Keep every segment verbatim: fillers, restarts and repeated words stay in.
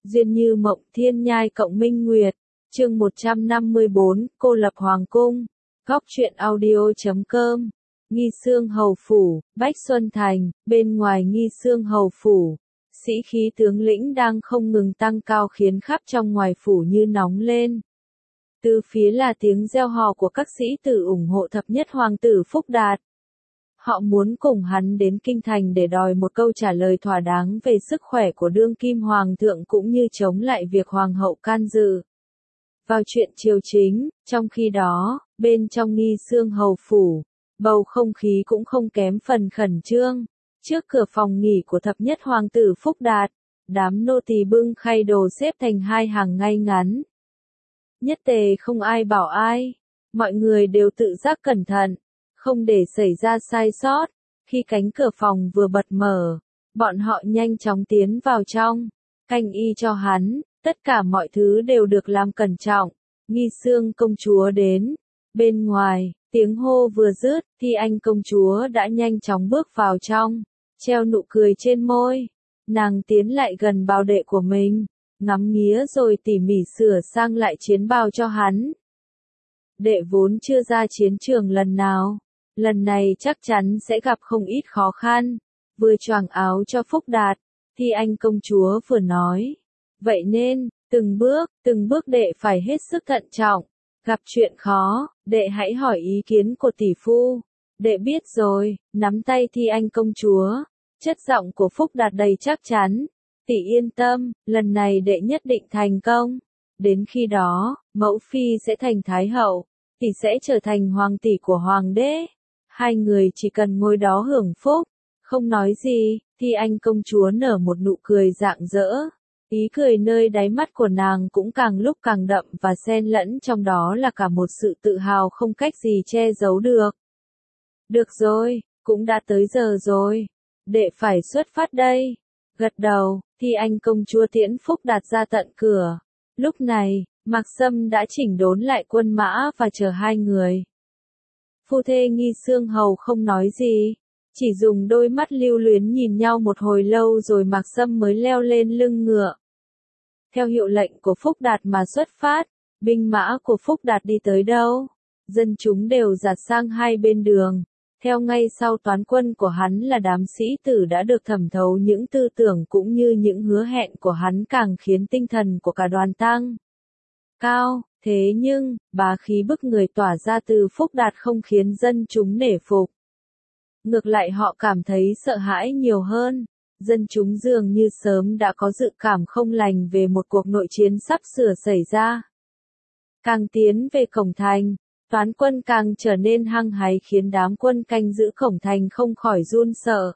Duyên như mộng thiên nhai cộng minh nguyệt. Chương một trăm năm mươi bốn, cô lập hoàng cung. Góc truyện audio chấm com. Nghi Xương Hầu Phủ, Bách Xuân Thành. Bên ngoài Nghi Xương Hầu Phủ, sĩ khí tướng lĩnh đang không ngừng tăng cao khiến khắp trong ngoài phủ như nóng lên. Từ phía là tiếng reo hò của các sĩ tử ủng hộ thập nhất hoàng tử Phúc Đạt. Họ muốn cùng hắn đến kinh thành để đòi một câu trả lời thỏa đáng về sức khỏe của đương kim hoàng thượng cũng như chống lại việc hoàng hậu can dự vào chuyện triều chính. Trong khi đó, bên trong Nghi Xương Hầu Phủ, bầu không khí cũng không kém phần khẩn trương. Trước cửa phòng nghỉ của thập nhất hoàng tử Phúc Đạt, đám nô tỳ bưng khay đồ xếp thành hai hàng ngay ngắn. Nhất tề không ai bảo ai, mọi người đều tự giác cẩn thận, không để xảy ra sai sót. Khi cánh cửa phòng vừa bật mở, bọn họ nhanh chóng tiến vào trong, canh y cho hắn, tất cả mọi thứ đều được làm cẩn trọng. Nghi Xương công chúa đến. Bên ngoài, tiếng hô vừa dứt, thì anh công chúa đã nhanh chóng bước vào trong, treo nụ cười trên môi. Nàng tiến lại gần bào đệ của mình, ngắm nghía rồi tỉ mỉ sửa sang lại chiến bào cho hắn. Đệ vốn chưa ra chiến trường lần nào, lần này chắc chắn sẽ gặp không ít khó khăn. Vừa choàng áo cho Phúc Đạt, thì anh công chúa vừa nói, vậy nên, từng bước, từng bước đệ phải hết sức thận trọng. Gặp chuyện khó, đệ hãy hỏi ý kiến của tỷ phu. Đệ biết rồi. Nắm tay thi anh công chúa, chất giọng của Phúc Đạt đầy chắc chắn. Tỷ yên tâm, lần này đệ nhất định thành công. Đến khi đó, mẫu phi sẽ thành thái hậu, tỷ sẽ trở thành hoàng tỷ của hoàng đế. Hai người chỉ cần ngồi đó hưởng phúc. Không nói gì, thì anh công chúa nở một nụ cười rạng rỡ. Ý cười nơi đáy mắt của nàng cũng càng lúc càng đậm và xen lẫn trong đó là cả một sự tự hào không cách gì che giấu được. Được rồi, cũng đã tới giờ rồi. Đệ phải xuất phát đây. Gật đầu, thì anh công chúa tiễn Phúc Đạt ra tận cửa. Lúc này, Mạc Sâm đã chỉnh đốn lại quân mã và chờ hai người. Phu thê Nghi Xương Hầu không nói gì, chỉ dùng đôi mắt lưu luyến nhìn nhau một hồi lâu rồi Mạc Sâm mới leo lên lưng ngựa. Theo hiệu lệnh của Phúc Đạt mà xuất phát. Binh mã của Phúc Đạt đi tới đâu, dân chúng đều dạt sang hai bên đường. Theo ngay sau toán quân của hắn là đám sĩ tử đã được thẩm thấu những tư tưởng cũng như những hứa hẹn của hắn càng khiến tinh thần của cả đoàn tăng cao. Thế nhưng, bá khí bức người tỏa ra từ Phúc Đạt không khiến dân chúng nể phục. Ngược lại họ cảm thấy sợ hãi nhiều hơn. Dân chúng dường như sớm đã có dự cảm không lành về một cuộc nội chiến sắp sửa xảy ra. Càng tiến về cổng thành, toán quân càng trở nên hăng hái khiến đám quân canh giữ cổng thành không khỏi run sợ.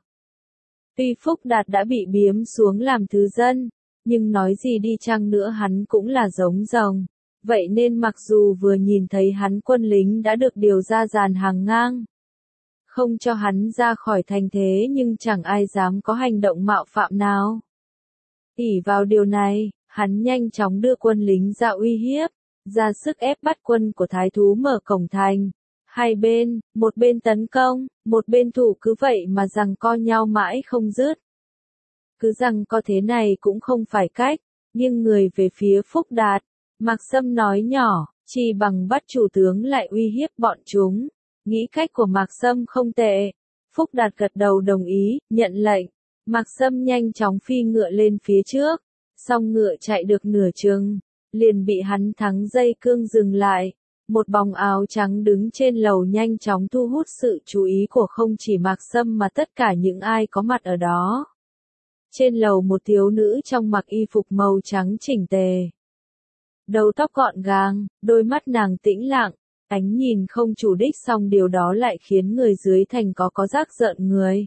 Tuy Phúc Đạt đã bị biếm xuống làm thứ dân, nhưng nói gì đi chăng nữa hắn cũng là giống rồng. Vậy nên mặc dù vừa nhìn thấy hắn quân lính đã được điều ra dàn hàng ngang, không cho hắn ra khỏi thành thế nhưng chẳng ai dám có hành động mạo phạm nào. Ỷ vào điều này, hắn nhanh chóng đưa quân lính ra uy hiếp, ra sức ép bắt quân của thái thú mở cổng thành. Hai bên, một bên tấn công, một bên thủ cứ vậy mà giằng co nhau mãi không dứt. Cứ giằng co thế này cũng không phải cách, nghiêng người về phía Phúc Đạt. Mạc Sâm nói nhỏ, chỉ bằng bắt chủ tướng lại uy hiếp bọn chúng. Nghĩ cách của Mạc Sâm không tệ. Phúc Đạt gật đầu đồng ý, nhận lệnh. Mạc Sâm nhanh chóng phi ngựa lên phía trước. Xong ngựa chạy được nửa chừng, liền bị hắn thắng dây cương dừng lại. Một bóng áo trắng đứng trên lầu nhanh chóng thu hút sự chú ý của không chỉ Mạc Sâm mà tất cả những ai có mặt ở đó. Trên lầu một thiếu nữ trong mặc y phục màu trắng chỉnh tề. Đầu tóc gọn gàng, đôi mắt nàng tĩnh lặng. Ánh nhìn không chủ đích song điều đó lại khiến người dưới thành có có giác rợn người.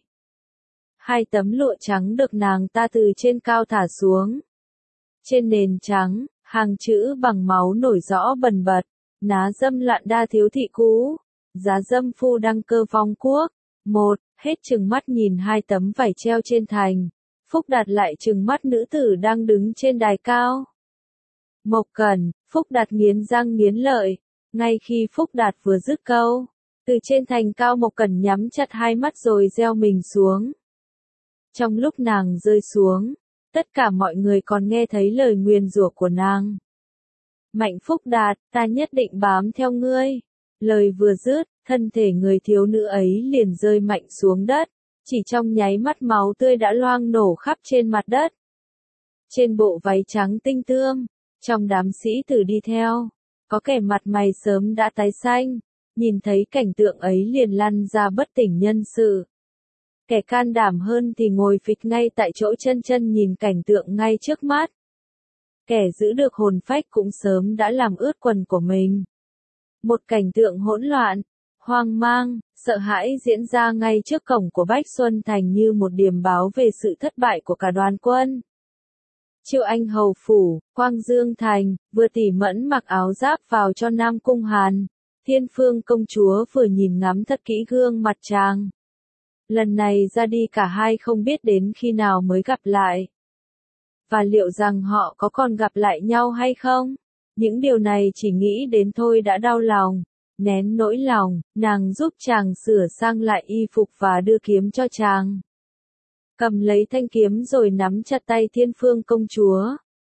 Hai tấm lụa trắng được nàng ta từ trên cao thả xuống. Trên nền trắng, hàng chữ bằng máu nổi rõ bần bật. Ná dâm lạn đa thiếu thị cũ. Giá dâm phu đăng cơ vong quốc. Một, hết trừng mắt nhìn hai tấm vải treo trên thành. Phúc Đạt lại trừng mắt nữ tử đang đứng trên đài cao. Mộc Cẩn, Phúc Đạt nghiến răng nghiến lợi. Ngay khi Phúc Đạt vừa dứt câu, từ trên thành cao Mộc Cẩn nhắm chặt hai mắt rồi gieo mình xuống. Trong lúc nàng rơi xuống, Tất cả mọi người còn nghe thấy lời nguyền rủa của nàng. Mạnh Phúc Đạt, ta nhất định bám theo ngươi. Lời vừa dứt, thân thể người thiếu nữ ấy liền rơi mạnh xuống đất. Chỉ trong nháy mắt máu tươi đã loang nổ khắp trên mặt đất. Trên bộ váy trắng tinh tươm, trong đám sĩ tử đi theo, có kẻ mặt mày sớm đã tái xanh, nhìn thấy cảnh tượng ấy liền lăn ra bất tỉnh nhân sự. Kẻ can đảm hơn thì ngồi phịch ngay tại chỗ chân chân nhìn cảnh tượng ngay trước mắt. Kẻ giữ được hồn phách cũng sớm đã làm ướt quần của mình. Một cảnh tượng hỗn loạn, hoang mang, sợ hãi diễn ra ngay trước cổng của Bách Xuân Thành như một điềm báo về sự thất bại của cả đoàn quân. Triệu Anh hầu phủ, Quang Dương Thành, vừa tỉ mẫn mặc áo giáp vào cho Nam Cung Hàn. Thiên Phương công chúa vừa nhìn ngắm thật kỹ gương mặt chàng. Lần này ra đi cả hai không biết đến khi nào mới gặp lại. Và liệu rằng họ có còn gặp lại nhau hay không? Những điều này chỉ nghĩ đến thôi đã đau lòng. Nén nỗi lòng, nàng giúp chàng sửa sang lại y phục và đưa kiếm cho chàng. Cầm lấy thanh kiếm rồi nắm chặt tay Thiên Phương công chúa.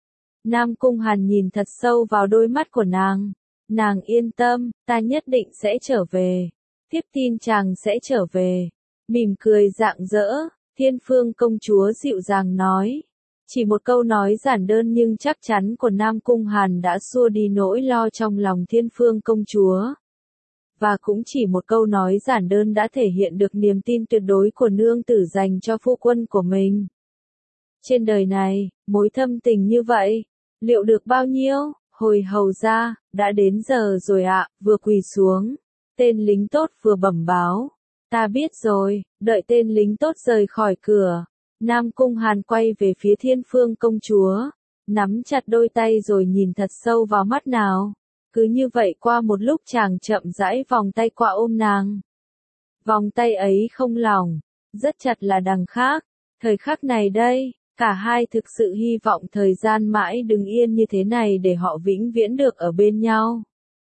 Nam Cung Hàn nhìn thật sâu vào đôi mắt của nàng. Nàng yên tâm, ta nhất định sẽ trở về. Tiếp tin chàng sẽ trở về. Mỉm cười rạng rỡ, Thiên Phương công chúa dịu dàng nói. Chỉ một câu nói giản đơn nhưng chắc chắn của Nam Cung Hàn đã xua đi nỗi lo trong lòng Thiên Phương công chúa. Và cũng chỉ một câu nói giản đơn đã thể hiện được niềm tin tuyệt đối của nương tử dành cho phu quân của mình. Trên đời này, mối thâm tình như vậy, liệu được bao nhiêu? Hồi hầu ra, đã đến giờ rồi ạ, vừa quỳ xuống. Tên lính tốt vừa bẩm báo. Ta biết rồi, đợi tên lính tốt rời khỏi cửa. Nam Cung Hàn quay về phía Thiên Phương công chúa, nắm chặt đôi tay rồi nhìn thật sâu vào mắt nào. Cứ như vậy qua một lúc chàng chậm rãi vòng tay qua ôm nàng. Vòng tay ấy không lỏng, rất chặt là đằng khác. Thời khắc này đây, cả hai thực sự hy vọng thời gian mãi đứng yên như thế này để họ vĩnh viễn được ở bên nhau.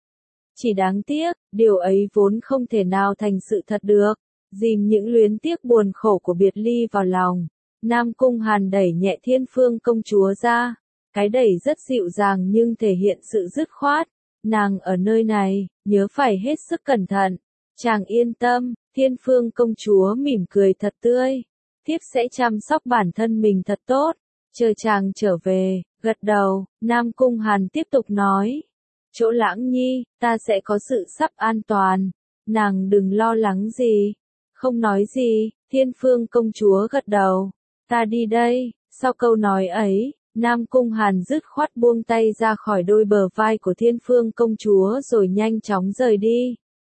Chỉ đáng tiếc, điều ấy vốn không thể nào thành sự thật được. Dìm những luyến tiếc buồn khổ của biệt ly vào lòng, Nam Cung Hàn đẩy nhẹ Thiên Phương công chúa ra. Cái đẩy rất dịu dàng nhưng thể hiện sự dứt khoát. Nàng ở nơi này, nhớ phải hết sức cẩn thận. Chàng yên tâm, Thiên Phương công chúa mỉm cười thật tươi. Tiếp sẽ chăm sóc bản thân mình thật tốt. Chờ chàng trở về, gật đầu, Nam Cung Hàn tiếp tục nói. Chỗ Lãng Nhi, ta sẽ có sự sắp an toàn. Nàng đừng lo lắng gì. Không nói gì, Thiên Phương công chúa gật đầu. Ta đi đây. Sau câu nói ấy, Nam Cung Hàn dứt khoát buông tay ra khỏi đôi bờ vai của Thiên Phương công chúa rồi nhanh chóng rời đi.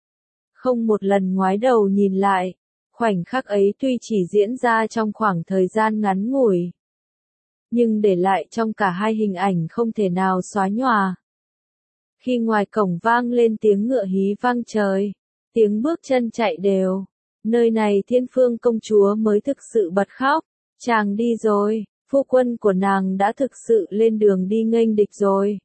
Không một lần ngoái đầu nhìn lại, khoảnh khắc ấy tuy chỉ diễn ra trong khoảng thời gian ngắn ngủi, nhưng để lại trong cả hai hình ảnh không thể nào xóa nhòa. Khi ngoài cổng vang lên tiếng ngựa hí vang trời, tiếng bước chân chạy đều, nơi này Thiên Phương công chúa mới thực sự bật khóc. Chàng đi rồi. Phu quân của nàng đã thực sự lên đường đi nghênh địch rồi.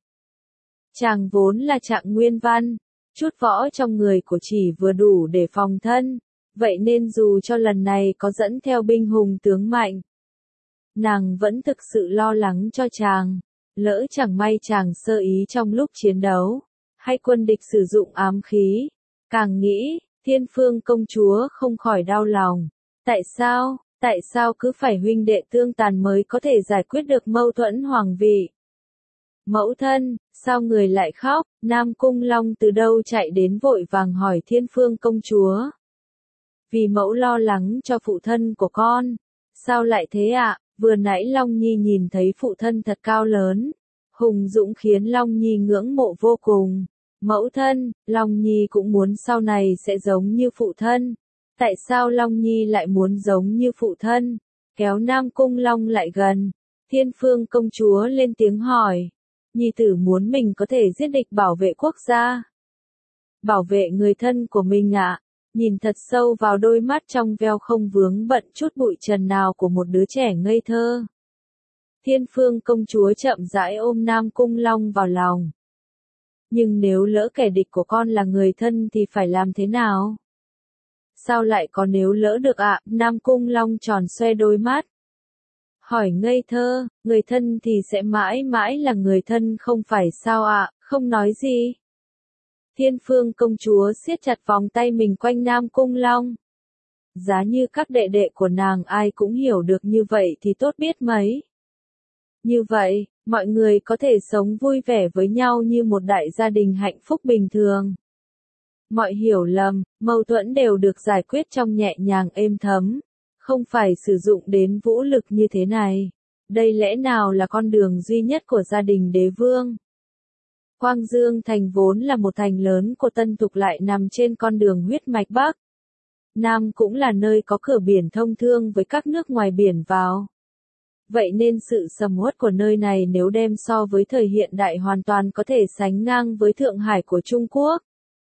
Chàng vốn là Trạng Nguyên Văn, chút võ trong người của chỉ vừa đủ để phòng thân, vậy nên dù cho lần này có dẫn theo binh hùng tướng mạnh, nàng vẫn thực sự lo lắng cho chàng, lỡ chẳng may chàng sơ ý trong lúc chiến đấu, hay quân địch sử dụng ám khí. Càng nghĩ, Thiên Phương công chúa không khỏi đau lòng. Tại sao? Tại sao cứ phải huynh đệ tương tàn mới có thể giải quyết được mâu thuẫn hoàng vị? Mẫu thân, sao người lại khóc? Nam Cung Long từ đâu chạy đến vội vàng hỏi Thiên Phương công chúa. Vì mẫu lo lắng cho phụ thân của con. Sao lại thế ạ? À? Vừa nãy Long Nhi nhìn thấy phụ thân thật cao lớn, hùng dũng khiến Long Nhi ngưỡng mộ vô cùng. Mẫu thân, Long Nhi cũng muốn sau này sẽ giống như phụ thân. Tại sao Long Nhi lại muốn giống như phụ thân? Kéo Nam Cung Long lại gần. Thiên Phương công chúa lên tiếng hỏi. Nhi tử muốn mình có thể giết địch bảo vệ quốc gia. Bảo vệ người thân của mình ạ. À? Nhìn thật sâu vào đôi mắt trong veo không vướng bận chút bụi trần nào của một đứa trẻ ngây thơ. Thiên Phương công chúa chậm rãi ôm Nam Cung Long vào lòng. Nhưng nếu lỡ kẻ địch của con là người thân thì phải làm thế nào? Sao lại có nếu lỡ được ạ? À? Nam Cung Long tròn xoe đôi mắt. Hỏi ngây thơ, người thân thì sẽ mãi mãi là người thân không phải sao ạ, không nói gì. Thiên Phương công chúa siết chặt vòng tay mình quanh Nam Cung Long. Giá như các đệ đệ của nàng ai cũng hiểu được như vậy thì tốt biết mấy. Như vậy, mọi người có thể sống vui vẻ với nhau như một đại gia đình hạnh phúc bình thường. Mọi hiểu lầm, mâu thuẫn đều được giải quyết trong nhẹ nhàng êm thấm, không phải sử dụng đến vũ lực như thế này. Đây lẽ nào là con đường duy nhất của gia đình đế vương? Quang Dương thành vốn là một thành lớn của Tân Thục lại nằm trên con đường huyết mạch Bắc. Nam cũng là nơi có cửa biển thông thương với các nước ngoài biển vào. Vậy nên sự sầm uất của nơi này nếu đem so với thời hiện đại hoàn toàn có thể sánh ngang với Thượng Hải của Trung Quốc,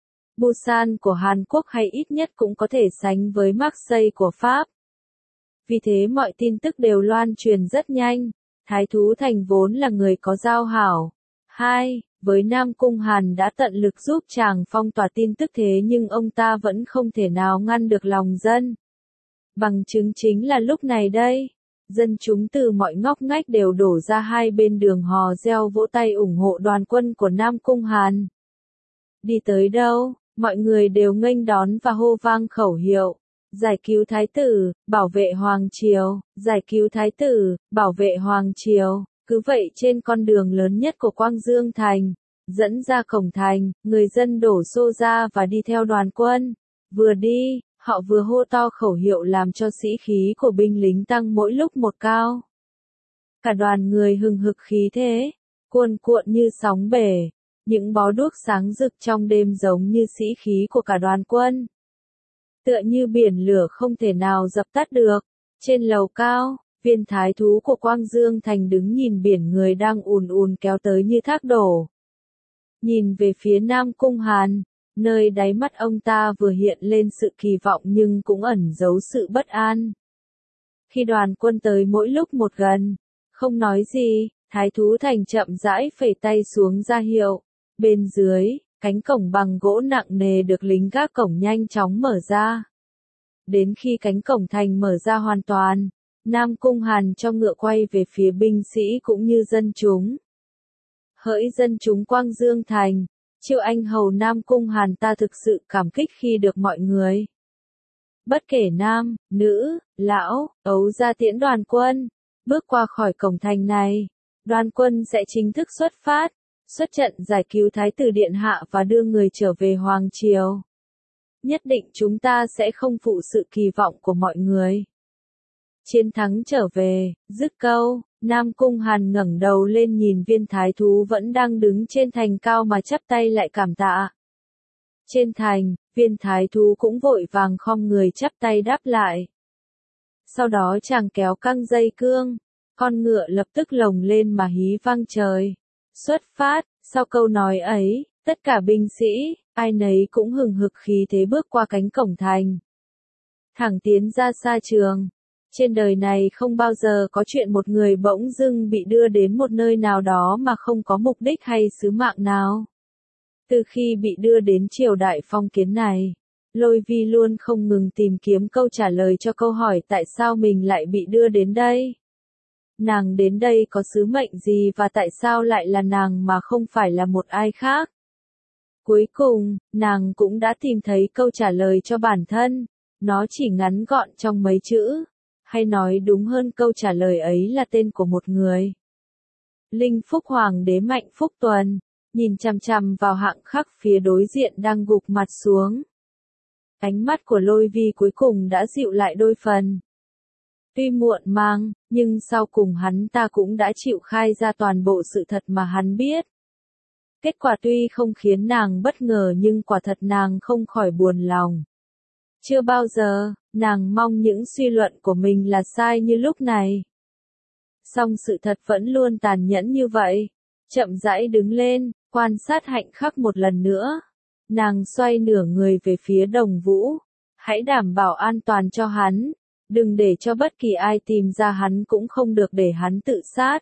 Busan của Hàn Quốc hay ít nhất cũng có thể sánh với Marseille của Pháp. Vì thế mọi tin tức đều loan truyền rất nhanh. Thái thú thành vốn là người có giao hảo. Hai, với Nam Cung Hàn đã tận lực giúp chàng phong tỏa tin tức thế nhưng ông ta vẫn không thể nào ngăn được lòng dân. Bằng chứng chính là lúc này đây. Dân chúng từ mọi ngóc ngách đều đổ ra hai bên đường hò reo vỗ tay ủng hộ đoàn quân của Nam Cung Hàn. Đi tới đâu, mọi người đều nghênh đón và hô vang khẩu hiệu. Giải cứu thái tử, bảo vệ hoàng triều, giải cứu thái tử, bảo vệ hoàng triều. Cứ vậy trên con đường lớn nhất của Quang Dương thành, dẫn ra cổng thành, người dân đổ xô ra và đi theo đoàn quân. Vừa đi, họ vừa hô to khẩu hiệu làm cho sĩ khí của binh lính tăng mỗi lúc một cao. Cả đoàn người hừng hực khí thế, cuồn cuộn như sóng bể, những bó đuốc sáng rực trong đêm giống như sĩ khí của cả đoàn quân. Tựa như biển lửa không thể nào dập tắt được. Trên lầu cao, viên thái thú của Quang Dương thành đứng nhìn biển người đang ùn ùn kéo tới như thác đổ. Nhìn về phía Nam Cung Hàn, nơi đáy mắt ông ta vừa hiện lên sự kỳ vọng nhưng cũng ẩn giấu sự bất an. Khi đoàn quân tới mỗi lúc một gần, không nói gì, thái thú thành chậm rãi phẩy tay xuống ra hiệu. Bên dưới, cánh cổng bằng gỗ nặng nề được lính gác cổng nhanh chóng mở ra. Đến khi cánh cổng thành mở ra hoàn toàn, Nam Cung Hàn cho ngựa quay về phía binh sĩ cũng như dân chúng. Hỡi dân chúng Quang Dương thành, Triệu anh hầu Nam Cung Hàn ta thực sự cảm kích khi được mọi người. Bất kể nam, nữ, lão, ấu ra tiễn đoàn quân, bước qua khỏi cổng thành này, đoàn quân sẽ chính thức xuất phát, xuất trận giải cứu Thái tử Điện Hạ và đưa người trở về Hoàng Triều. Nhất định chúng ta sẽ không phụ sự kỳ vọng của mọi người. Chiến thắng trở về, dứt câu, Nam Cung Hàn ngẩng đầu lên nhìn viên thái thú vẫn đang đứng trên thành cao mà chắp tay lại cảm tạ. Trên thành, viên thái thú cũng vội vàng khom người chắp tay đáp lại. Sau đó chàng kéo căng dây cương, con ngựa lập tức lồng lên mà hí vang trời. Xuất phát, sau câu nói ấy, tất cả binh sĩ, ai nấy cũng hừng hực khí thế bước qua cánh cổng thành. Thẳng tiến ra xa trường. Trên đời này không bao giờ có chuyện một người bỗng dưng bị đưa đến một nơi nào đó mà không có mục đích hay sứ mạng nào. Từ khi bị đưa đến triều đại phong kiến này, Lôi Vi luôn không ngừng tìm kiếm câu trả lời cho câu hỏi tại sao mình lại bị đưa đến đây. Nàng đến đây có sứ mệnh gì và tại sao lại là nàng mà không phải là một ai khác. Cuối cùng, nàng cũng đã tìm thấy câu trả lời cho bản thân, nó chỉ ngắn gọn trong mấy chữ. Hay nói đúng hơn câu trả lời ấy là tên của một người. Linh Phúc Hoàng đế Mạnh Phúc Tuần, nhìn chằm chằm vào hạng khắc phía đối diện đang gục mặt xuống. Ánh mắt của Lôi Vi cuối cùng đã dịu lại đôi phần. Tuy muộn màng, nhưng sau cùng hắn ta cũng đã chịu khai ra toàn bộ sự thật mà hắn biết. Kết quả tuy không khiến nàng bất ngờ nhưng quả thật nàng không khỏi buồn lòng. Chưa bao giờ, nàng mong những suy luận của mình là sai như lúc này. Song sự thật vẫn luôn tàn nhẫn như vậy. Chậm rãi đứng lên, quan sát Hạnh Khắc một lần nữa. Nàng xoay nửa người về phía Đồng Vũ. Hãy đảm bảo an toàn cho hắn. Đừng để cho bất kỳ ai tìm ra hắn cũng không được để hắn tự sát.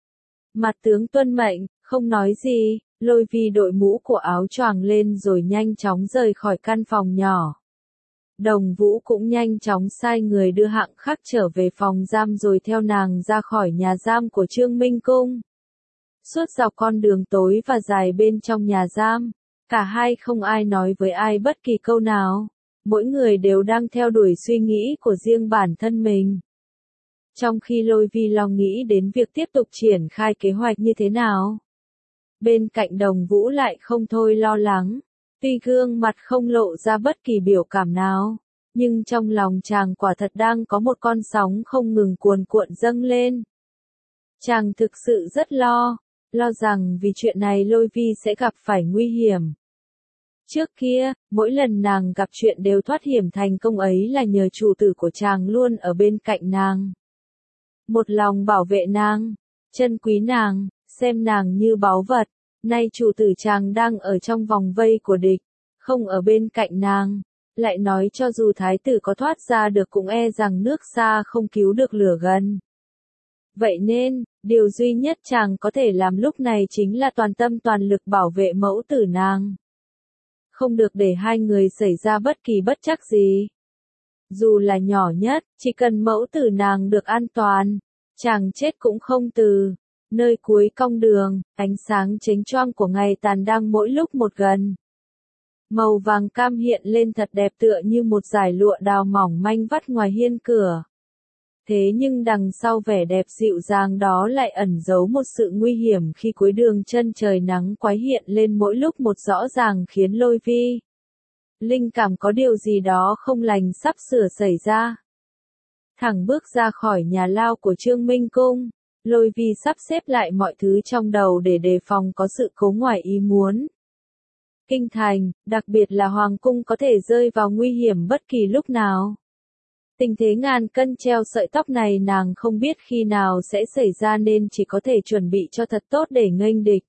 Mặt tướng tuân mệnh, không nói gì, Lôi Vi đội mũ của áo choàng lên rồi nhanh chóng rời khỏi căn phòng nhỏ. Đồng Vũ cũng nhanh chóng sai người đưa Hạng Khắc trở về phòng giam rồi theo nàng ra khỏi nhà giam của Trương Minh Cung. Suốt dọc con đường tối và dài bên trong nhà giam, cả hai không ai nói với ai bất kỳ câu nào. Mỗi người đều đang theo đuổi suy nghĩ của riêng bản thân mình. Trong khi Lôi Vi lo nghĩ đến việc tiếp tục triển khai kế hoạch như thế nào, bên cạnh Đồng Vũ lại không thôi lo lắng. Tuy gương mặt không lộ ra bất kỳ biểu cảm nào, nhưng trong lòng chàng quả thật đang có một con sóng không ngừng cuồn cuộn dâng lên. Chàng thực sự rất lo, lo rằng vì chuyện này Lôi Vi sẽ gặp phải nguy hiểm. Trước kia, mỗi lần nàng gặp chuyện đều thoát hiểm thành công ấy là nhờ chủ tử của chàng luôn ở bên cạnh nàng. Một lòng bảo vệ nàng, trân quý nàng, xem nàng như báu vật. Nay chủ tử chàng đang ở trong vòng vây của địch, không ở bên cạnh nàng, lại nói cho dù thái tử có thoát ra được cũng e rằng nước xa không cứu được lửa gần. Vậy nên, điều duy nhất chàng có thể làm lúc này chính là toàn tâm toàn lực bảo vệ mẫu tử nàng. Không được để hai người xảy ra bất kỳ bất trắc gì. Dù là nhỏ nhất, chỉ cần mẫu tử nàng được an toàn, chàng chết cũng không từ. Nơi cuối cong đường, ánh sáng chói choang của ngày tàn đang mỗi lúc một gần. Màu vàng cam hiện lên thật đẹp tựa như một dải lụa đào mỏng manh vắt ngoài hiên cửa. Thế nhưng đằng sau vẻ đẹp dịu dàng đó lại ẩn giấu một sự nguy hiểm khi cuối đường chân trời nắng quái hiện lên mỗi lúc một rõ ràng khiến Lôi Vi linh cảm có điều gì đó không lành sắp sửa xảy ra. Thẳng bước ra khỏi nhà lao của Trương Minh Cung, Lôi Vi sắp xếp lại mọi thứ trong đầu để đề phòng có sự cố ngoài ý muốn. Kinh thành, đặc biệt là hoàng cung có thể rơi vào nguy hiểm bất kỳ lúc nào. Tình thế ngàn cân treo sợi tóc này nàng không biết khi nào sẽ xảy ra nên chỉ có thể chuẩn bị cho thật tốt để nghênh địch.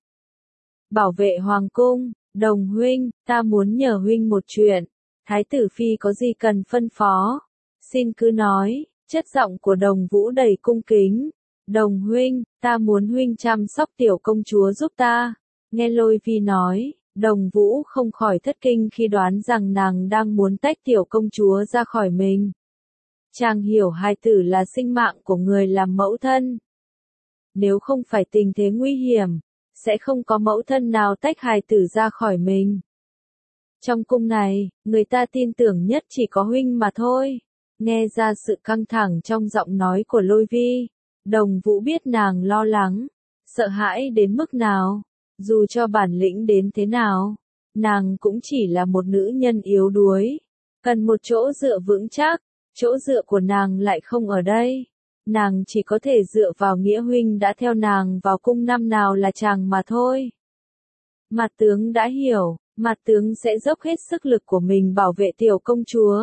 Bảo vệ hoàng cung, Đồng huynh, ta muốn nhờ huynh một chuyện. Thái tử phi có gì cần phân phó? Xin cứ nói, chất giọng của Đồng Vũ đầy cung kính. Đồng huynh, ta muốn huynh chăm sóc tiểu công chúa giúp ta. Nghe Lôi Vi nói, Đồng Vũ không khỏi thất kinh khi đoán rằng nàng đang muốn tách tiểu công chúa ra khỏi mình. Chàng hiểu hài tử là sinh mạng của người làm mẫu thân. Nếu không phải tình thế nguy hiểm, sẽ không có mẫu thân nào tách hài tử ra khỏi mình. Trong cung này, người ta tin tưởng nhất chỉ có huynh mà thôi. Nghe ra sự căng thẳng trong giọng nói của Lôi Vi, Đồng Vũ biết nàng lo lắng, sợ hãi đến mức nào. Dù cho bản lĩnh đến thế nào, nàng cũng chỉ là một nữ nhân yếu đuối, cần một chỗ dựa vững chắc, chỗ dựa của nàng lại không ở đây. Nàng chỉ có thể dựa vào Nghĩa huynh đã theo nàng vào cung năm nào là chàng mà thôi. Mặt tướng đã hiểu, mặt tướng sẽ dốc hết sức lực của mình bảo vệ tiểu công chúa.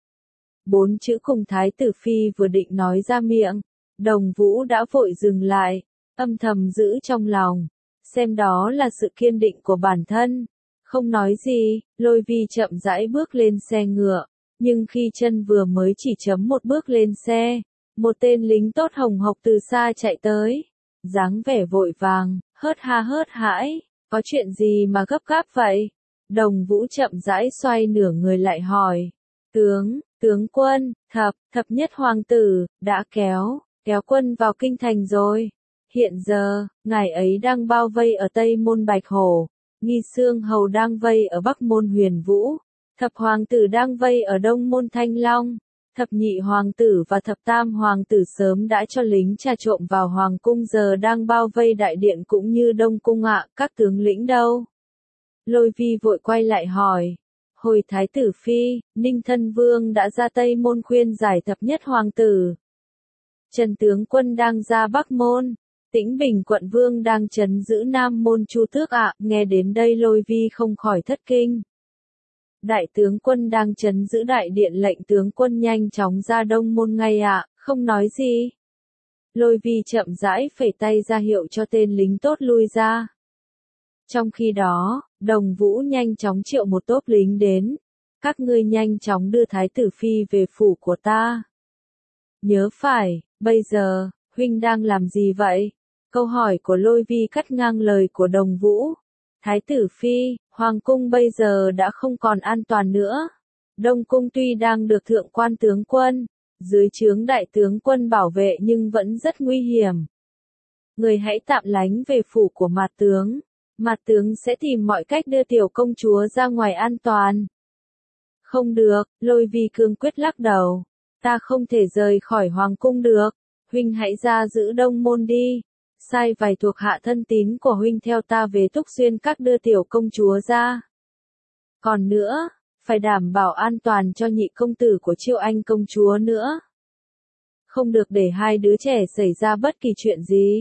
Bốn chữ cùng thái tử phi vừa định nói ra miệng, Đồng Vũ đã vội dừng lại, âm thầm giữ trong lòng, xem đó là sự kiên định của bản thân. Không nói gì, Lôi Vi chậm rãi bước lên xe ngựa, nhưng khi chân vừa mới chỉ chấm một bước lên xe, một tên lính tốt hồng hộc từ xa chạy tới, dáng vẻ vội vàng, hớt ha hớt hãi, có chuyện gì mà gấp gáp vậy? Đồng Vũ chậm rãi xoay nửa người lại hỏi, tướng, tướng quân, thập, thập nhất hoàng tử, đã kéo, kéo quân vào kinh thành rồi. Hiện giờ, ngài ấy đang bao vây ở Tây Môn Bạch Hổ, Nghi Xương Hầu đang vây ở Bắc Môn Huyền Vũ, thập hoàng tử đang vây ở Đông Môn Thanh Long, thập nhị hoàng tử và thập tam hoàng tử sớm đã cho lính trà trộm vào hoàng cung giờ đang bao vây đại điện cũng như Đông cung ạ, các tướng lĩnh đâu? Lôi Vi vội quay lại hỏi, hồi thái tử phi, Ninh Thân Vương đã ra Tây Môn khuyên giải thập nhất hoàng tử. Trần tướng quân đang ra Bắc Môn. Tĩnh Bình quận vương đang trấn giữ Nam Môn Chu Tước ạ, nghe đến đây Lôi Vi không khỏi thất kinh. Đại tướng quân đang trấn giữ đại điện lệnh tướng quân nhanh chóng ra Đông Môn ngay ạ, không nói gì. Lôi Vi chậm rãi phẩy tay ra hiệu cho tên lính tốt lui ra. Trong khi đó, Đồng Vũ nhanh chóng triệu một tốp lính đến. Các ngươi nhanh chóng đưa thái tử phi về phủ của ta. Nhớ phải, bây giờ, huynh đang làm gì vậy? Câu hỏi của Lôi Vi cắt ngang lời của Đồng Vũ. Thái tử phi, hoàng cung bây giờ đã không còn an toàn nữa. Đông Cung tuy đang được thượng quan tướng quân, dưới trướng đại tướng quân bảo vệ nhưng vẫn rất nguy hiểm. Người hãy tạm lánh về phủ của Mạt tướng. Mạt tướng sẽ tìm mọi cách đưa tiểu công chúa ra ngoài an toàn. Không được, Lôi Vi cương quyết lắc đầu. Ta không thể rời khỏi hoàng cung được. Huynh hãy ra giữ Đông Môn đi. Sai vài thuộc hạ thân tín của huynh theo ta về Túc Xuyên Các đưa tiểu công chúa ra. Còn nữa, phải đảm bảo an toàn cho nhị công tử của Chiêu Anh công chúa nữa. Không được để hai đứa trẻ xảy ra bất kỳ chuyện gì.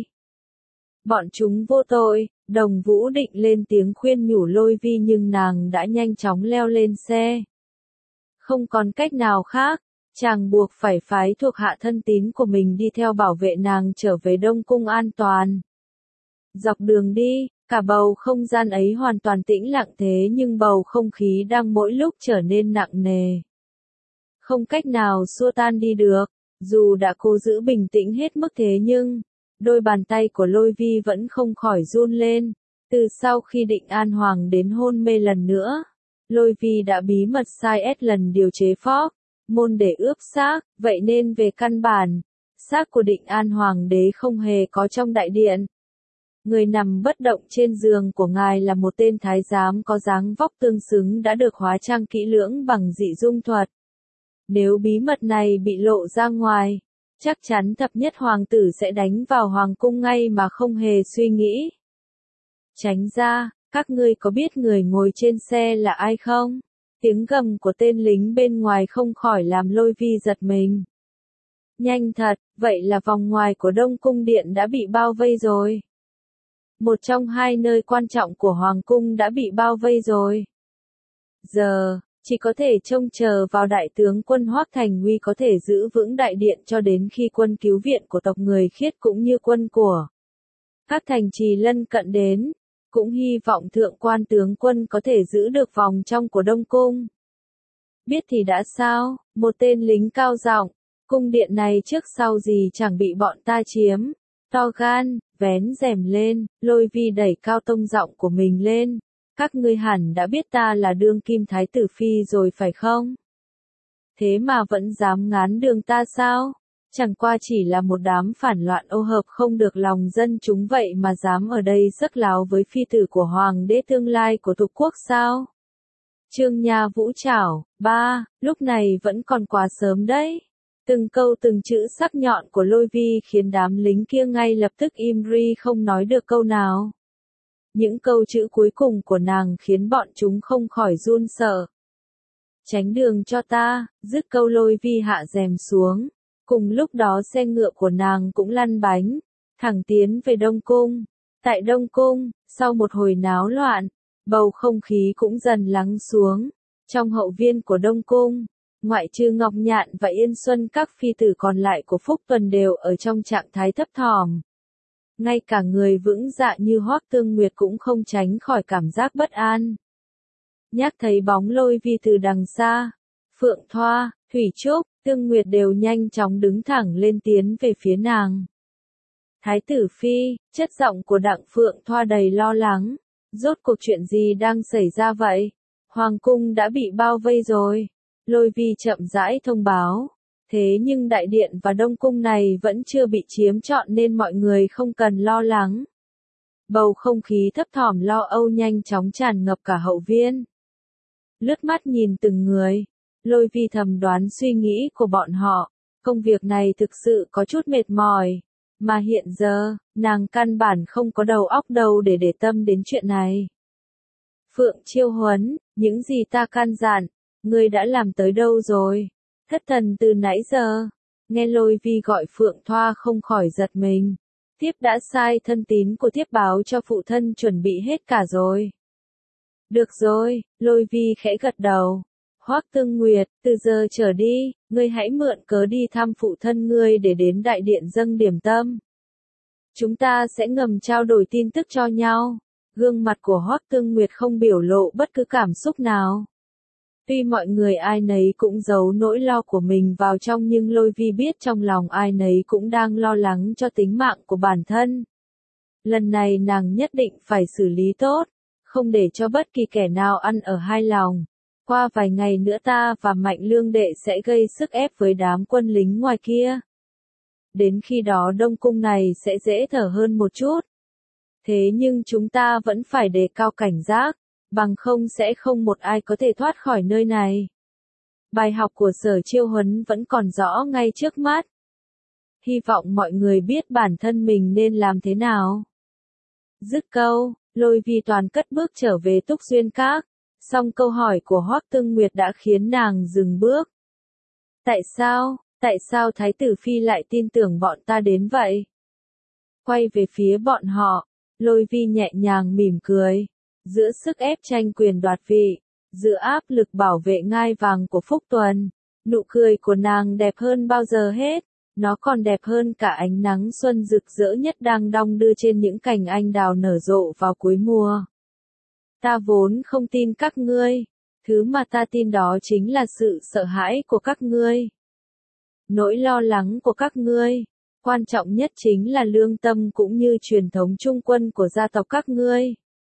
Bọn chúng vô tội. Đồng Vũ định lên tiếng khuyên nhủ Lôi Vi nhưng nàng đã nhanh chóng leo lên xe. Không còn cách nào khác, chàng buộc phải phái thuộc hạ thân tín của mình đi theo bảo vệ nàng trở về Đông Cung an toàn. Dọc đường đi, cả bầu không gian ấy hoàn toàn tĩnh lặng thế nhưng bầu không khí đang mỗi lúc trở nên nặng nề. Không cách nào xua tan đi được, dù đã cố giữ bình tĩnh hết mức thế nhưng, đôi bàn tay của Lôi Vi vẫn không khỏi run lên. Từ sau khi Định An Hoàng đến hôn mê lần nữa, Lôi Vi đã bí mật sai ét lần điều chế phóc môn để ướp xác, vậy nên về căn bản, xác của Định An Hoàng đế không hề có trong đại điện. Người nằm bất động trên giường của ngài là một tên thái giám có dáng vóc tương xứng đã được hóa trang kỹ lưỡng bằng dị dung thuật. Nếu bí mật này bị lộ ra ngoài, chắc chắn thập nhất hoàng tử sẽ đánh vào hoàng cung ngay mà không hề suy nghĩ. Tránh ra, các ngươi có biết người ngồi trên xe là ai không? Tiếng gầm của tên lính bên ngoài không khỏi làm Lôi Vi giật mình. Nhanh thật, vậy là vòng ngoài của Đông Cung Điện đã bị bao vây rồi. Một trong hai nơi quan trọng của Hoàng Cung đã bị bao vây rồi. Giờ, chỉ có thể trông chờ vào đại tướng quân Hoắc Thành Huy có thể giữ vững đại điện cho đến khi quân cứu viện của tộc người Khiết cũng như quân của các thành trì lân cận đến. Cũng hy vọng thượng quan tướng quân có thể giữ được vòng trong của Đông Cung. Biết thì đã sao, một tên lính cao giọng, cung điện này trước sau gì chẳng bị bọn ta chiếm. To gan, vén rèm lên, Lôi Vi đẩy cao tông giọng của mình lên. Các ngươi hẳn đã biết ta là đương kim thái tử phi rồi phải không? Thế mà vẫn dám ngán đường ta sao? Chẳng qua chỉ là một đám phản loạn ô hợp không được lòng dân chúng vậy mà dám ở đây sấc láo với phi tử của hoàng đế tương lai của tục quốc sao? Trương Nha Vũ Trảo, ba, lúc này vẫn còn quá sớm đấy. Từng câu từng chữ sắc nhọn của Lôi Vi khiến đám lính kia ngay lập tức im ri không nói được câu nào. Những câu chữ cuối cùng của nàng khiến bọn chúng không khỏi run sợ. Tránh đường cho ta, dứt câu Lôi Vi hạ rèm xuống. Cùng lúc đó xe ngựa của nàng cũng lăn bánh, thẳng tiến về Đông Cung. Tại Đông Cung, sau một hồi náo loạn, bầu không khí cũng dần lắng xuống. Trong hậu viên của Đông Cung, ngoại trừ Ngọc Nhạn và Yên Xuân các phi tử còn lại của Phúc Tuần đều ở trong trạng thái thấp thỏm. Ngay cả người vững dạ như Hoắc Tương Nguyệt cũng không tránh khỏi cảm giác bất an. Nhắc thấy bóng Lôi Vi từ đằng xa, Phượng Thoa, Thủy Trúc, Tương Nguyệt đều nhanh chóng đứng thẳng lên tiến về phía nàng. Thái tử phi, chất giọng của Đặng Phượng Thoa đầy lo lắng. Rốt cuộc chuyện gì đang xảy ra vậy? Hoàng cung đã bị bao vây rồi. Lôi Vi chậm rãi thông báo. Thế nhưng đại điện và Đông Cung này vẫn chưa bị chiếm trọn nên mọi người không cần lo lắng. Bầu không khí thấp thỏm lo âu nhanh chóng tràn ngập cả hậu viên. Lướt mắt nhìn từng người, Lôi Vi thầm đoán suy nghĩ của bọn họ. Công việc này thực sự có chút mệt mỏi. Mà hiện giờ, nàng căn bản không có đầu óc đâu để để tâm đến chuyện này. Phượng Chiêu Huấn, những gì ta căn dặn, ngươi đã làm tới đâu rồi? Thất thần từ nãy giờ. Nghe Lôi Vi gọi Phượng Thoa không khỏi giật mình. Thiếp đã sai thân tín của thiếp báo cho phụ thân chuẩn bị hết cả rồi. Được rồi, Lôi Vi khẽ gật đầu. Hoắc Tương Nguyệt, từ giờ trở đi, ngươi hãy mượn cớ đi thăm phụ thân ngươi để đến đại điện dâng điểm tâm. Chúng ta sẽ ngầm trao đổi tin tức cho nhau. Gương mặt của Hoắc Tương Nguyệt không biểu lộ bất cứ cảm xúc nào. Tuy mọi người ai nấy cũng giấu nỗi lo của mình vào trong nhưng Lôi Vi biết trong lòng ai nấy cũng đang lo lắng cho tính mạng của bản thân. Lần này nàng nhất định phải xử lý tốt, không để cho bất kỳ kẻ nào ăn ở hai lòng. Qua vài ngày nữa ta và Mạnh Lương đệ sẽ gây sức ép với đám quân lính ngoài kia. Đến khi đó Đông Cung này sẽ dễ thở hơn một chút. Thế nhưng chúng ta vẫn phải đề cao cảnh giác, bằng không sẽ không một ai có thể thoát khỏi nơi này. Bài học của Sở Chiêu Huấn vẫn còn rõ ngay trước mắt. Hy vọng mọi người biết bản thân mình nên làm thế nào. Dứt câu, Lôi Vi Toàn cất bước trở về Túc Xuyên Các, song câu hỏi của Hoắc Tương Nguyệt đã khiến nàng dừng bước. Tại sao, tại sao Thái tử Phi lại tin tưởng bọn ta đến vậy? Quay về phía bọn họ, Lôi Vi nhẹ nhàng mỉm cười. Giữa sức ép tranh quyền đoạt vị, giữa áp lực bảo vệ ngai vàng của Phúc Tuần, nụ cười của nàng đẹp hơn bao giờ hết. Nó còn đẹp hơn cả ánh nắng xuân rực rỡ nhất đang đong đưa trên những cành anh đào nở rộ vào cuối mùa. Ta vốn không tin các ngươi, thứ mà ta tin đó chính là sự sợ hãi của các ngươi. Nỗi lo lắng của các ngươi, quan trọng nhất chính là lương tâm cũng như truyền thống trung quân của gia tộc các ngươi.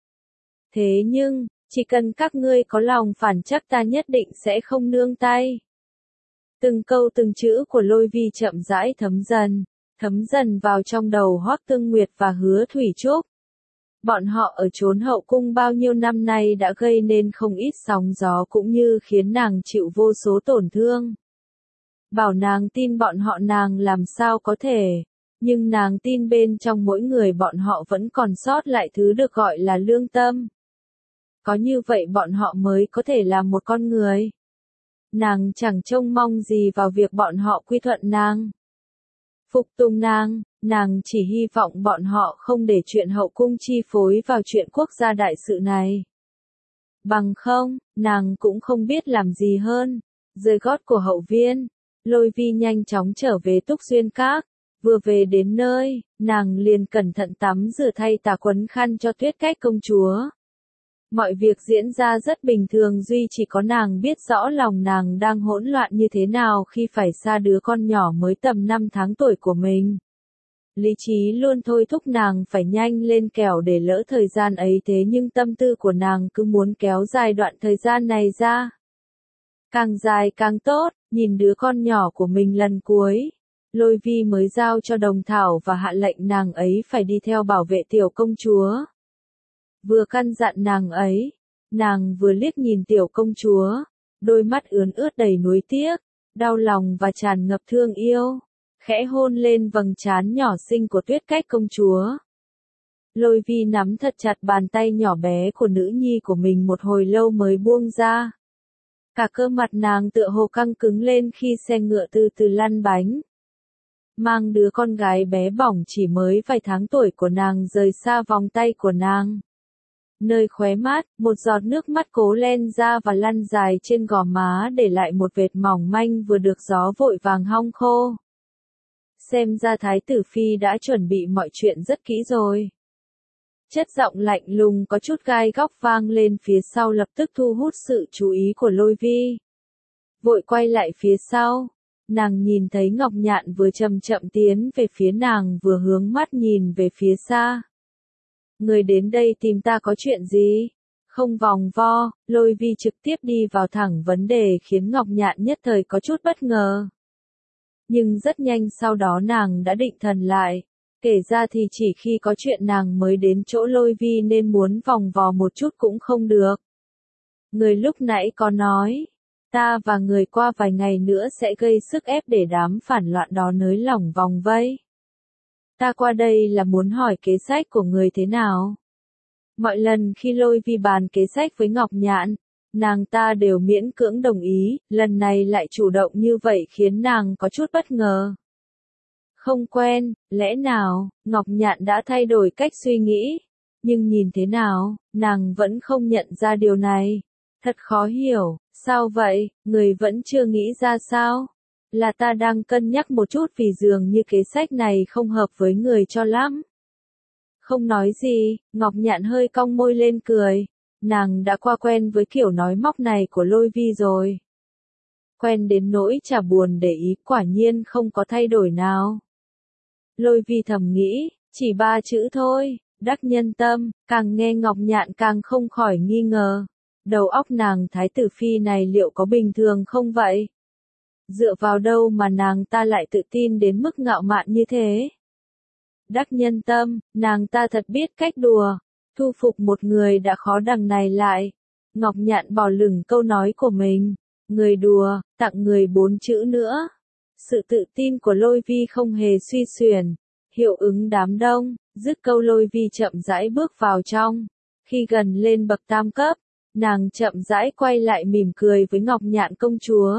Thế nhưng, chỉ cần các ngươi có lòng phản chắc ta nhất định sẽ không nương tay. Từng câu từng chữ của Lôi Vi chậm rãi thấm dần, thấm dần vào trong đầu Hoắc Tương Nguyệt và Hứa Thủy Trúc. Bọn họ ở chốn hậu cung bao nhiêu năm nay đã gây nên không ít sóng gió cũng như khiến nàng chịu vô số tổn thương. Bảo nàng tin bọn họ nàng làm sao có thể, nhưng nàng tin bên trong mỗi người bọn họ vẫn còn sót lại thứ được gọi là lương tâm. Có như vậy bọn họ mới có thể là một con người. Nàng chẳng trông mong gì vào việc bọn họ quy thuận nàng, phục tùng nàng, nàng chỉ hy vọng bọn họ không để chuyện hậu cung chi phối vào chuyện quốc gia đại sự này. Bằng không, nàng cũng không biết làm gì hơn. Rời gót của hậu viên, Lôi Vi nhanh chóng trở về Túc Xuyên Các. Vừa về đến nơi, nàng liền cẩn thận tắm rửa thay tà quấn khăn cho Tuyết Cách công chúa. Mọi việc diễn ra rất bình thường, duy chỉ có nàng biết rõ lòng nàng đang hỗn loạn như thế nào khi phải xa đứa con nhỏ mới tầm năm tháng tuổi của mình. Lý trí luôn thôi thúc nàng phải nhanh lên kẻo để lỡ thời gian ấy, thế nhưng tâm tư của nàng cứ muốn kéo dài đoạn thời gian này ra. Càng dài càng tốt, nhìn đứa con nhỏ của mình lần cuối. Lôi Vi mới giao cho Đồng Thảo và hạ lệnh nàng ấy phải đi theo bảo vệ tiểu công chúa. Vừa căn dặn nàng ấy, nàng vừa liếc nhìn tiểu công chúa, đôi mắt ướn ướt đầy nuối tiếc, đau lòng và tràn ngập thương yêu, khẽ hôn lên vầng trán nhỏ xinh của Tuyết Cách công chúa. Lôi Vi nắm thật chặt bàn tay nhỏ bé của nữ nhi của mình một hồi lâu mới buông ra. Cả cơ mặt nàng tựa hồ căng cứng lên khi xe ngựa từ từ lăn bánh. Mang đứa con gái bé bỏng chỉ mới vài tháng tuổi của nàng rời xa vòng tay của nàng. Nơi khóe mắt, một giọt nước mắt cố len ra và lăn dài trên gò má để lại một vệt mỏng manh vừa được gió vội vàng hong khô. Xem ra Thái tử Phi đã chuẩn bị mọi chuyện rất kỹ rồi. Chất giọng lạnh lùng có chút gai góc vang lên phía sau lập tức thu hút sự chú ý của Lôi Vi. Vội quay lại phía sau, nàng nhìn thấy Ngọc Nhạn vừa chậm chậm tiến về phía nàng vừa hướng mắt nhìn về phía xa. Người đến đây tìm ta có chuyện gì? Không vòng vo, Lôi Vi trực tiếp đi vào thẳng vấn đề khiến Ngọc Nhạn nhất thời có chút bất ngờ. Nhưng rất nhanh sau đó nàng đã định thần lại. Kể ra thì chỉ khi có chuyện nàng mới đến chỗ Lôi Vi nên muốn vòng vò một chút cũng không được. Người lúc nãy có nói, ta và người qua vài ngày nữa sẽ gây sức ép để đám phản loạn đó nới lỏng vòng vây. Ta qua đây là muốn hỏi kế sách của người thế nào? Mọi lần khi Lôi Vi bàn kế sách với Ngọc Nhạn, nàng ta đều miễn cưỡng đồng ý, lần này lại chủ động như vậy khiến nàng có chút bất ngờ. Không quen, lẽ nào, Ngọc Nhạn đã thay đổi cách suy nghĩ, nhưng nhìn thế nào, nàng vẫn không nhận ra điều này. Thật khó hiểu, sao vậy, người vẫn chưa nghĩ ra sao? Là ta đang cân nhắc một chút vì dường như kế sách này không hợp với người cho lắm. Không nói gì, Ngọc Nhạn hơi cong môi lên cười. Nàng đã qua quen với kiểu nói móc này của Lôi Vi rồi. Quen đến nỗi chả buồn để ý, quả nhiên không có thay đổi nào. Lôi Vi thầm nghĩ, chỉ ba chữ thôi, đắc nhân tâm, càng nghe Ngọc Nhạn càng không khỏi nghi ngờ. Đầu óc nàng thái tử phi này liệu có bình thường không vậy? Dựa vào đâu mà nàng ta lại tự tin đến mức ngạo mạn như thế? Đắc nhân tâm, nàng ta thật biết cách đùa, thu phục một người đã khó đằng này lại. Ngọc Nhạn bỏ lửng câu nói của mình, người đùa, tặng người bốn chữ nữa. Sự tự tin của Lôi Vi không hề suy xuyển, hiệu ứng đám đông, dứt câu Lôi Vi chậm rãi bước vào trong. Khi gần lên bậc tam cấp, nàng chậm rãi quay lại mỉm cười với Ngọc Nhạn công chúa.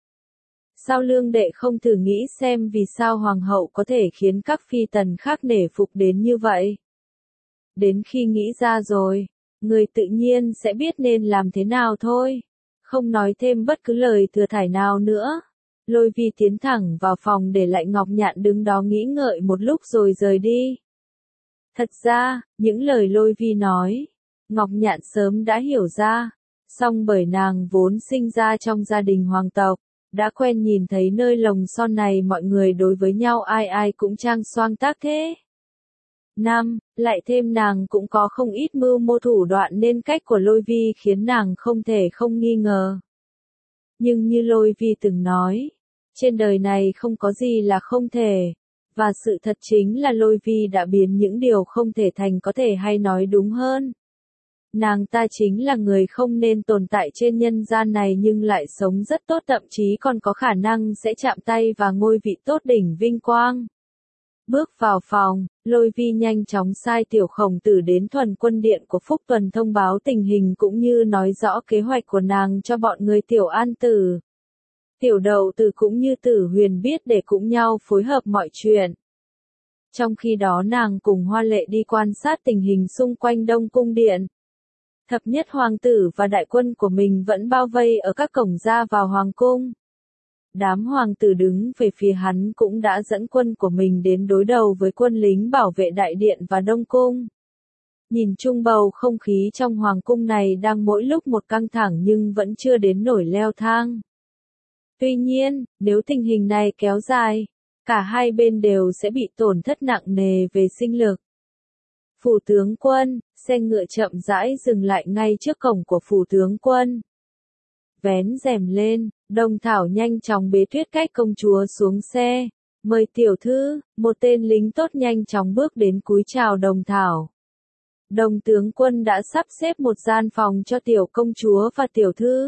Sao lương đệ không thử nghĩ xem vì sao hoàng hậu có thể khiến các phi tần khác nể phục đến như vậy? Đến khi nghĩ ra rồi, người tự nhiên sẽ biết nên làm thế nào thôi. Không nói thêm bất cứ lời thừa thải nào nữa. Lôi Vi tiến thẳng vào phòng để lại Ngọc Nhạn đứng đó nghĩ ngợi một lúc rồi rời đi. Thật ra, những lời Lôi Vi nói, Ngọc Nhạn sớm đã hiểu ra, song bởi nàng vốn sinh ra trong gia đình hoàng tộc, đã quen nhìn thấy nơi lồng son này mọi người đối với nhau ai ai cũng trang xoang tác thế. Năm, lại thêm nàng cũng có không ít mưu mô thủ đoạn nên cách của Lôi Vi khiến nàng không thể không nghi ngờ. Nhưng như Lôi Vi từng nói, trên đời này không có gì là không thể, và sự thật chính là Lôi Vi đã biến những điều không thể thành có thể, hay nói đúng hơn. Nàng ta chính là người không nên tồn tại trên nhân gian này nhưng lại sống rất tốt, thậm chí còn có khả năng sẽ chạm tay vào ngôi vị tốt đỉnh vinh quang. Bước vào phòng, Lôi Vi nhanh chóng sai Tiểu Khổng Tử đến Thuần Quân Điện của Phúc Tuần thông báo tình hình cũng như nói rõ kế hoạch của nàng cho bọn người Tiểu An Tử, Tiểu Đậu Tử cũng như Tử Huyền biết để cùng nhau phối hợp mọi chuyện. Trong khi đó nàng cùng Hoa Lệ đi quan sát tình hình xung quanh Đông Cung Điện. Thập nhất hoàng tử và đại quân của mình vẫn bao vây ở các cổng ra vào hoàng cung. Đám hoàng tử đứng về phía hắn cũng đã dẫn quân của mình đến đối đầu với quân lính bảo vệ đại điện và Đông Cung. Nhìn chung bầu không khí trong hoàng cung này đang mỗi lúc một căng thẳng nhưng vẫn chưa đến nổi leo thang. Tuy nhiên, nếu tình hình này kéo dài, cả hai bên đều sẽ bị tổn thất nặng nề về sinh lực. Phủ tướng quân, xe ngựa chậm rãi dừng lại ngay trước cổng của phủ tướng quân. Vén rèm lên, Đồng Thảo nhanh chóng bế Tuyết Cách công chúa xuống xe. Mời tiểu thư, một tên lính tốt nhanh chóng bước đến cúi chào Đồng Thảo. Đồng tướng quân đã sắp xếp một gian phòng cho tiểu công chúa và tiểu thư.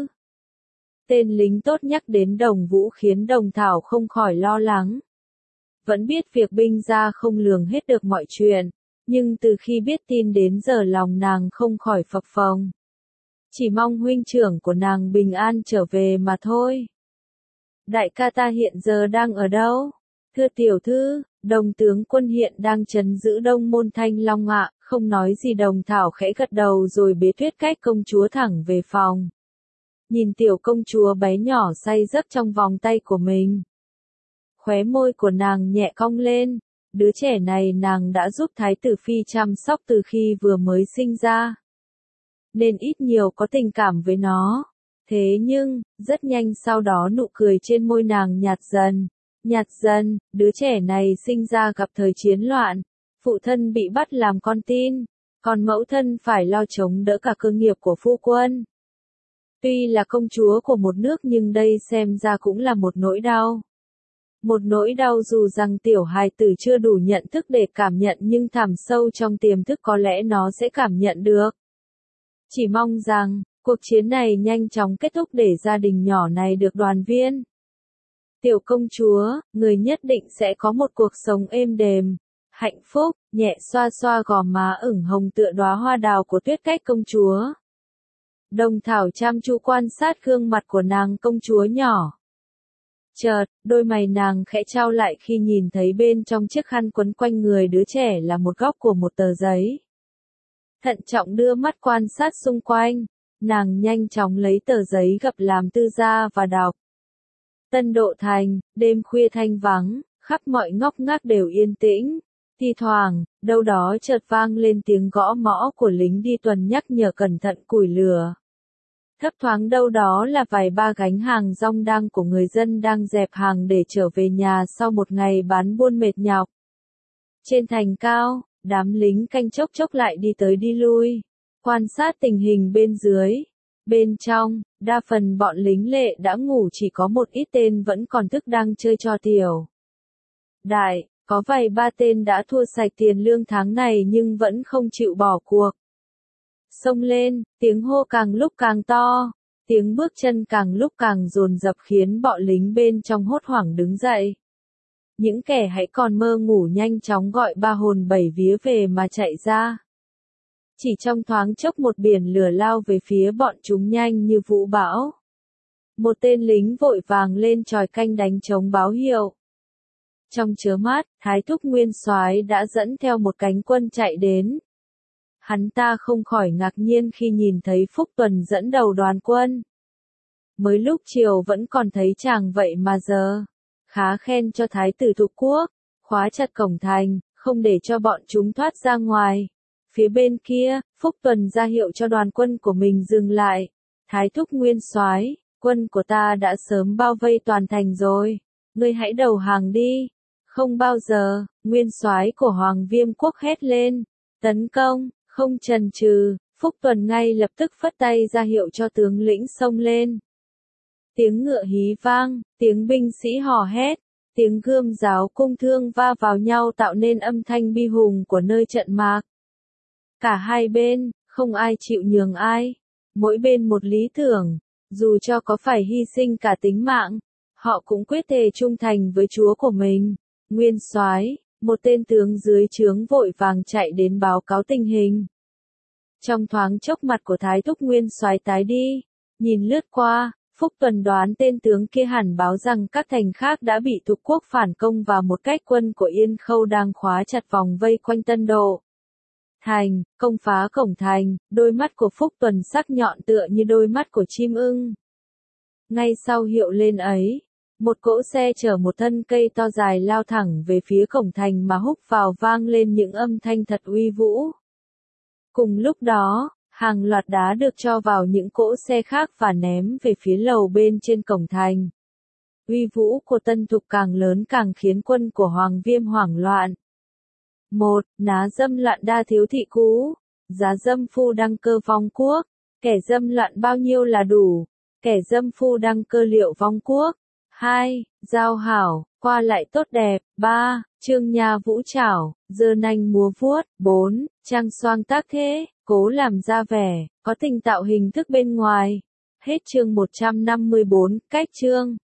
Tên lính tốt nhắc đến Đồng Vũ khiến Đồng Thảo không khỏi lo lắng. Vẫn biết việc binh gia không lường hết được mọi chuyện, nhưng từ khi biết tin đến giờ lòng nàng không khỏi phập phồng. Chỉ mong huynh trưởng của nàng bình an trở về mà thôi. Đại ca ta hiện giờ đang ở đâu? Thưa tiểu thư, Đồng tướng quân hiện đang trấn giữ Đông Môn Thanh Long ạ. Không nói gì Đồng Thảo khẽ gật đầu rồi bế Tuyết Cách công chúa thẳng về phòng. Nhìn tiểu công chúa bé nhỏ say giấc trong vòng tay của mình. Khóe môi của nàng nhẹ cong lên, đứa trẻ này nàng đã giúp Thái tử Phi chăm sóc từ khi vừa mới sinh ra. Nên ít nhiều có tình cảm với nó. Thế nhưng, rất nhanh sau đó nụ cười trên môi nàng nhạt dần. Nhạt dần, đứa trẻ này sinh ra gặp thời chiến loạn. Phụ thân bị bắt làm con tin, còn mẫu thân phải lo chống đỡ cả cơ nghiệp của phu quân. Tuy là công chúa của một nước nhưng đây xem ra cũng là một nỗi đau. Một nỗi đau dù rằng tiểu hài tử chưa đủ nhận thức để cảm nhận nhưng thẳm sâu trong tiềm thức có lẽ nó sẽ cảm nhận được. Chỉ mong rằng, cuộc chiến này nhanh chóng kết thúc để gia đình nhỏ này được đoàn viên. Tiểu công chúa, người nhất định sẽ có một cuộc sống êm đềm, hạnh phúc, nhẹ xoa xoa gò má ửng hồng tựa đóa hoa đào của Tuyết Cách công chúa. Đồng Thảo chăm chú quan sát gương mặt của nàng công chúa nhỏ. Chợt, đôi mày nàng khẽ trao lại khi nhìn thấy bên trong chiếc khăn quấn quanh người đứa trẻ là một góc của một tờ giấy. Thận trọng đưa mắt quan sát xung quanh, nàng nhanh chóng lấy tờ giấy gập làm tư ra và đọc. Tân Độ Thành, đêm khuya thanh vắng, khắp mọi ngóc ngách đều yên tĩnh. Thi thoảng, đâu đó chợt vang lên tiếng gõ mõ của lính đi tuần nhắc nhở cẩn thận củi lửa. Thấp thoáng đâu đó là vài ba gánh hàng rong đang của người dân đang dẹp hàng để trở về nhà sau một ngày bán buôn mệt nhọc. Trên thành cao, đám lính canh chốc chốc lại đi tới đi lui, quan sát tình hình bên dưới. Bên trong, đa phần bọn lính lệ đã ngủ, chỉ có một ít tên vẫn còn thức đang chơi trò tiểu. Đại, có vài ba tên đã thua sạch tiền lương tháng này nhưng vẫn không chịu bỏ cuộc. Xông lên, tiếng hô càng lúc càng to, tiếng bước chân càng lúc càng dồn dập khiến bọn lính bên trong hốt hoảng đứng dậy. Những kẻ hãy còn mơ ngủ nhanh chóng gọi ba hồn bảy vía về mà chạy ra. Chỉ trong thoáng chốc một biển lửa lao về phía bọn chúng nhanh như vũ bão. Một tên lính vội vàng lên chòi canh đánh trống báo hiệu. Trong chớp mắt, Thái Thúc Nguyên Soái đã dẫn theo một cánh quân chạy đến. Hắn ta không khỏi ngạc nhiên khi nhìn thấy Phúc Tuần dẫn đầu đoàn quân. Mới lúc chiều vẫn còn thấy chàng vậy mà giờ. Khá khen cho Thái tử Thục Quốc, khóa chặt cổng thành, không để cho bọn chúng thoát ra ngoài. Phía bên kia, Phúc Tuần ra hiệu cho đoàn quân của mình dừng lại. Thái Thúc Nguyên Soái, quân của ta đã sớm bao vây toàn thành rồi. Ngươi hãy đầu hàng đi. Không bao giờ, Nguyên Soái của Hoàng Viêm Quốc hét lên. Tấn công, không chần chừ, Phúc Tuần ngay lập tức phất tay ra hiệu cho tướng lĩnh xông lên. Tiếng ngựa hí vang, tiếng binh sĩ hò hét, tiếng gươm giáo cung thương va vào nhau tạo nên âm thanh bi hùng của nơi trận mạc. Cả hai bên, không ai chịu nhường ai, mỗi bên một lý tưởng, dù cho có phải hy sinh cả tính mạng, họ cũng quyết thề trung thành với chúa của mình. Nguyên Soái, một tên tướng dưới trướng vội vàng chạy đến báo cáo tình hình. Trong thoáng chốc mặt của Thái Thúc Nguyên Soái tái đi, nhìn lướt qua, Phúc Tuần đoán tên tướng kia hẳn báo rằng các thành khác đã bị Thục Quốc phản công và một cách quân của Yên Khâu đang khóa chặt vòng vây quanh Tân Độ. Thành, công phá cổng thành, đôi mắt của Phúc Tuần sắc nhọn tựa như đôi mắt của chim ưng. Ngay sau hiệu lên ấy, một cỗ xe chở một thân cây to dài lao thẳng về phía cổng thành mà húc vào vang lên những âm thanh thật uy vũ. Cùng lúc đó, hàng loạt đá được cho vào những cỗ xe khác và ném về phía lầu bên trên cổng thành. Uy vũ của Tân Thục càng lớn càng khiến quân của Hoàng Viêm hoảng loạn. Một, ná dâm loạn đa thiếu thị cũ, giá dâm phu đăng cơ vong quốc, kẻ dâm loạn bao nhiêu là đủ, kẻ dâm phu đăng cơ liệu vong quốc. Hai, giao hảo, qua lại tốt đẹp. Ba, trương nha vũ trảo, giơ nanh múa vuốt. Bốn, trang xoang tác thế, cố làm ra vẻ, có tình tạo hình thức bên ngoài. Hết chương một trăm năm mươi bốn, cách chương.